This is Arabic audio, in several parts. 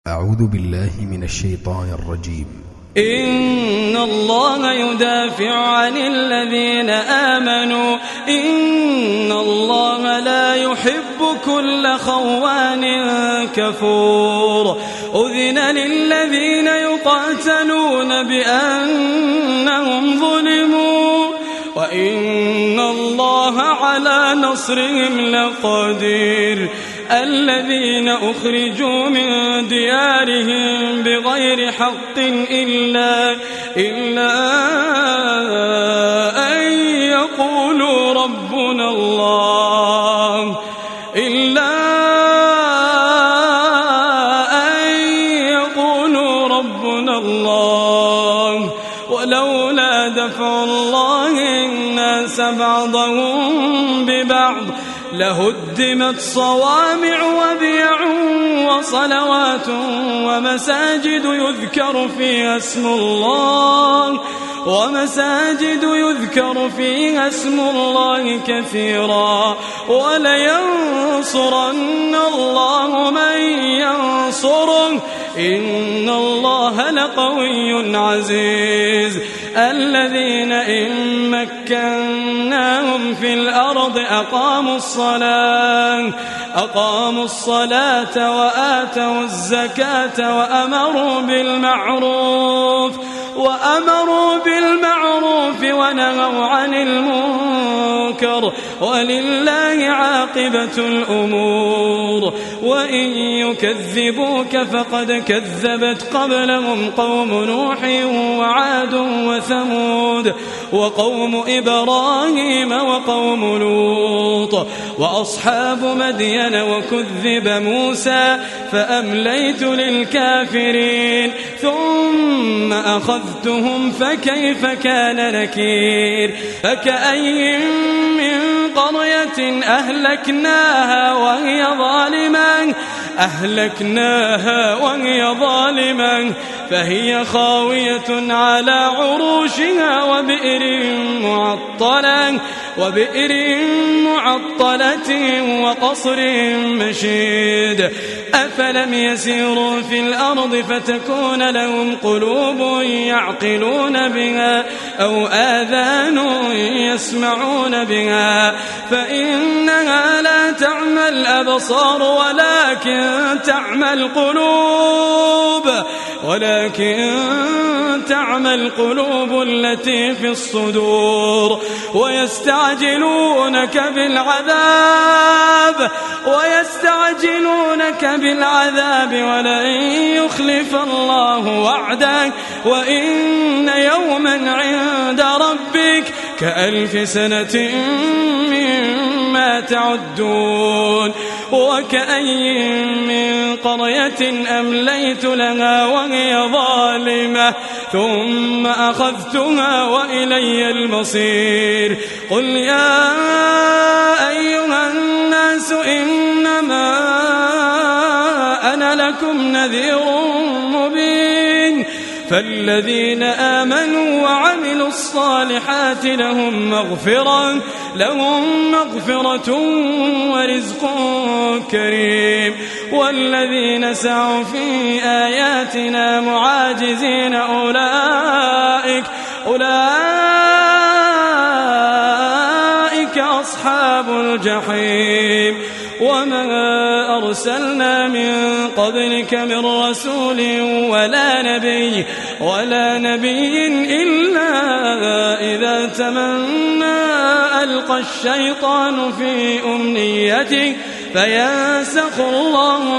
أعوذ بالله من الشيطان الرجيم. إن الله يدافع عن الذين آمنوا إن الله لا يحب كل خوان كفور. أذن للذين يقاتلون بأنهم ظلموا وإن الله على نصرهم لقدير. الذين أخرجوا من ديارهم بغير حق إلا أن يقولوا ربنا الله ولولا دفع الله الناس بعضهم ببعض لهدمت صوامع وبيع وصلوات ومساجد يذكر فيها اسم الله كثيرا ولينصرن الله من ينصره إن الله لقوي عزيز. الذين إن مكناهم في الأرض أقاموا الصلاة وآتوا الزكاة وأمروا بالمعروف ونهوا عن المنكر ولله عاقبة الأمور. وإن يكذبوك فقد كذبت قبلهم قوم نوح وعاد وثمود وقوم إبراهيم وقوم لوط وأصحاب مدين وكذب موسى فأمليت للكافرين ثم أخذتهم فكيف كان نكير. فكأي من قرية أهلكناها وهي ظالمة فهي خاوية على عروشها وبئر معطلة وقصر مشيد. أفلم يسيروا في الأرض فتكون لهم قلوب يعقلون بها أو آذان يسمعون بها فإنها لا تعمى الأبصار ولكن تعمى القلوب التي في الصدور. ويستعجلونك بالعذاب ولن يخلف الله وعده وإن يوما عند ربك كألف سنة مما تعدون. وكأي من قرية أمليت لها وهي ظالمة ثم أخذتها وإلي المصير. قل يا أيها الناس إنما أنا لكم نذير مبين. فالذين آمنوا وعملوا الصالحات لهم مغفرة ورزق كريم. والذين سعوا في آياتنا معاجزين أولئك أصحاب الجحيم. وما أرسلنا من قبلك من رسول ولا نبي إلا إذا تمنى ألقى الشيطان في أمنيته فينسخ الله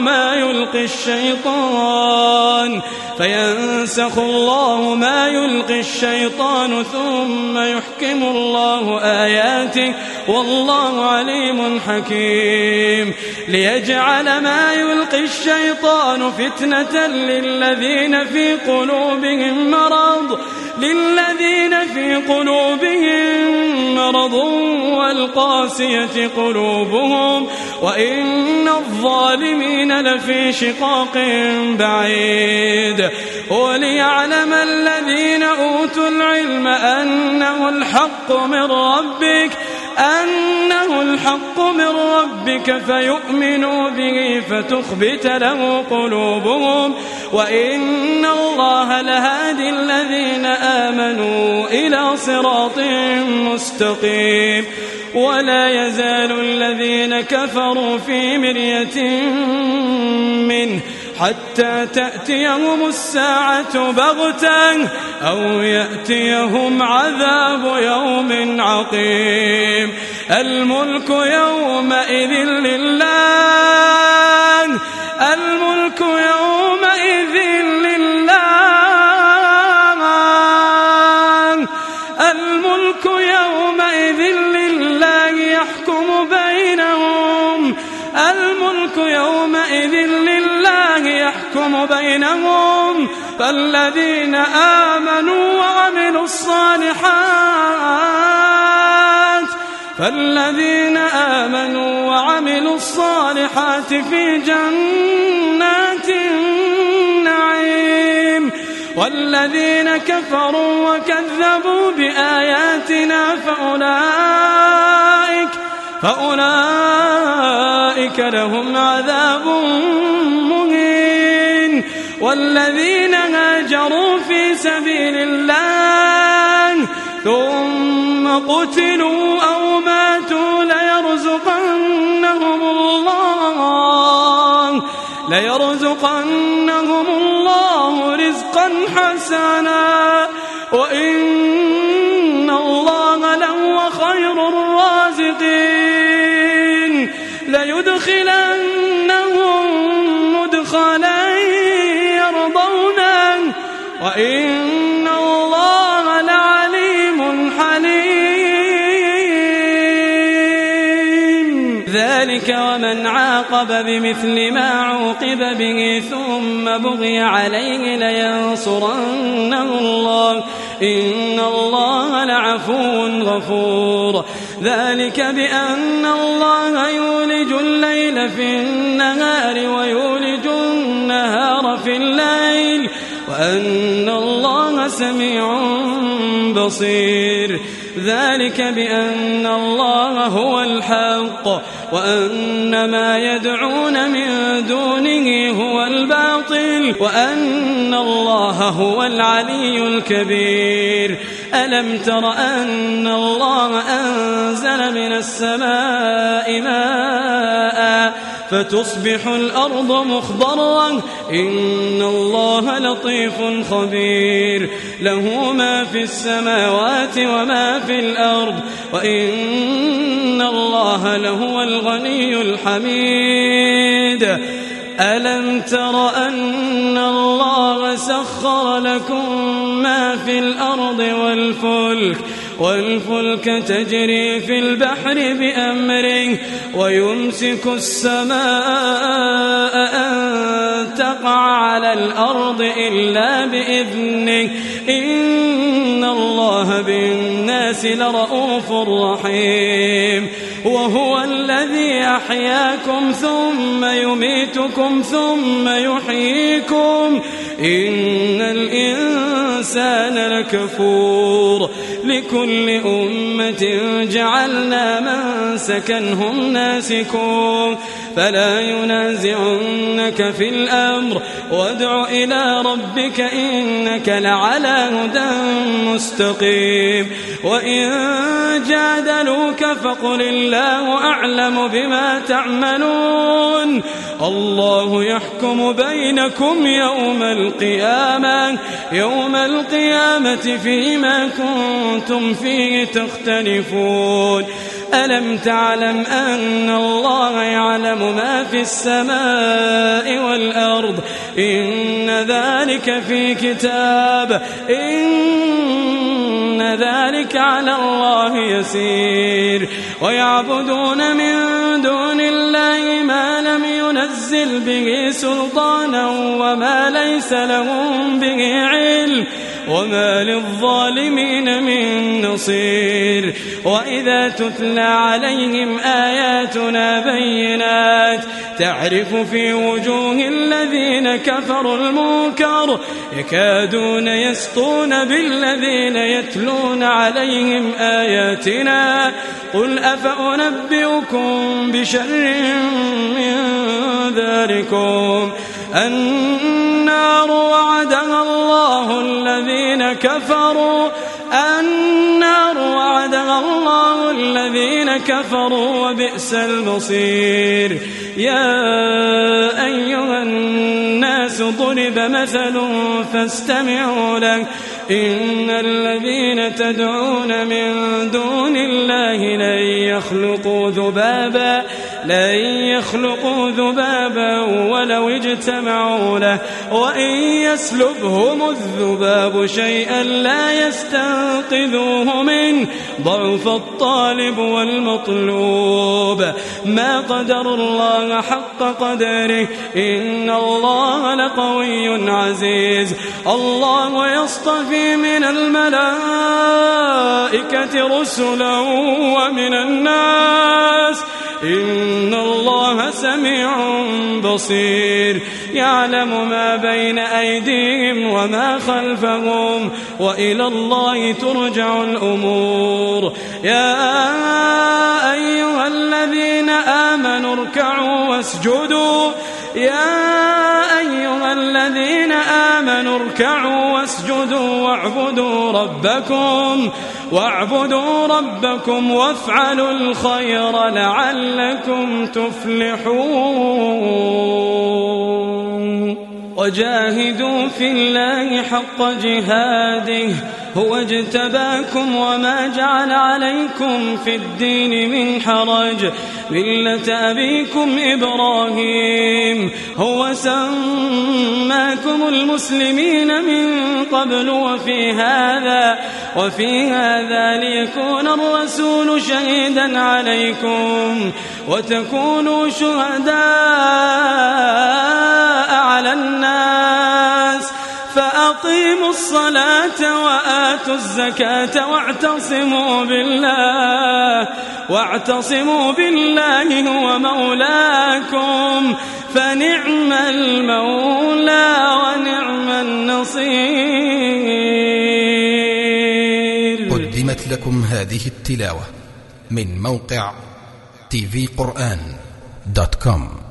ما يلقي الشيطان ثم يحكم الله آياته والله عليم حكيم. ليجعل ما يلقي الشيطان فتنة للذين في قلوبهم مرض والقاسية قلوبهم وإن الظالمين لفي شقاق بعيد. وليعلم الذين أوتوا العلم أنه الحق من ربك أنه الحق من ربك فيؤمنوا به فتخبت له قلوبهم وإن الله لهادي الذين آمنوا إلى صراط مستقيم ولا يزال الذين كفروا في مرية منه حتى تأتيهم الساعة بغتة أو يأتيهم عذاب يوم عقيم الملك يومئذ لله الملك يومئذ لله الملك يومئذ لله يحكم بينهم الملك يومئذ لله يحكم بينهم فالذين آمنوا وعملوا الصالحات في جنات النعيم والذين كفروا وكذبوا بآياتنا فأولئك لهم عذاب مهين والذين هاجروا في سبيل الله ثم قتلوا أو ماتوا ليرزقنهم الله رزقا حسنا وإن الله لهو خير الرازقين ليدخلنهم مدخلا يرضونه وإن الله لعليم حليم ذلك ومن عاقب بمثل ما عوقب به ثم بغي عليه لينصرنه الله إن الله لعفو غفور ذلك بأن الله يولج الليل في النهار ويولج النهار في الليل وأن الله سميع بصير ذلك بأن الله هو الحق وأن ما يدعون من دونه هو الباطل وأن الله هو العلي الكبير ألم تر أن الله أنزل من السماء ماء فتصبح الأرض مخضرا إن الله لطيف خبير له ما في السماوات وما في الأرض وإن الله لهو الغني الحميد ألم تر أن الله سخر لكم ما في الأرض والفلك تجري في البحر بأمره ويمسك السماء أن تقع على الأرض إلا بإذنه إن الله بالناس لرؤوف رحيم وهو الذي أحياكم ثم يميتكم ثم يحييكم إن الإنسان لكفور لكل أمة جعلنا منسكا هم ناسكوه فلا ينازعنك في الأمر وادع إلى ربك إنك لعلى هدى مستقيم وإن جادلوك فقل الله أعلم بما تعملون الله يحكم بينكم يوم القيامة فيما كنتم فيه تختلفون ألم تعلم أن الله يعلم ما في السماء والأرض إن ذلك في كتاب إن ذلك على الله يسير ويعبدون من دون الله ما لم ينزل به سلطانا وما ليس لهم به علم وما للظالمين من نصير. وإذا تتلى عليهم آياتنا بينات تعرف في وجوه الذين كفروا المنكر يكادون يسطون بالذين يتلون عليهم آياتنا قل أفأنبئكم بشر من ذلكم النار وعدها الله الذين كفروا وبئس المصير. يا أيها الناس ضرب مثل فاستمعوا له إن الذين تدعون من دون الله لن يخلقوا ذبابا ولو اجتمعوا له وإن يسلبهم الذباب شيئا لا يستنقذوه منه ضعف الطالب والمطلوب ما قدر الله حق قدره إن الله لقوي عزيز. الله يصطفي من الملائكة رسلا ومن الناس إن الله سميع بصير يعلم ما بين أيديهم وما خلفهم وإلى الله ترجع الأمور. يا أيها الذين آمنوا اركعوا واسجدوا واعبدوا ربكم وافعلوا الخير لعلكم تفلحون. وجاهدوا في الله حق جهاده هو اجتباكم وما جعل عليكم في الدين من حرج ملة أبيكم إبراهيم هو سماكم المسلمين من قبل وفي هذا ليكون الرسول شهيدا عليكم وتكونوا شهداء على الناس فأقيموا الصلاة وآتوا الزكاة واعتصموا بالله هو مولاكم فنعم المولى ونعم النصير. قدمت لكم هذه التلاوة من موقع tvquran.com.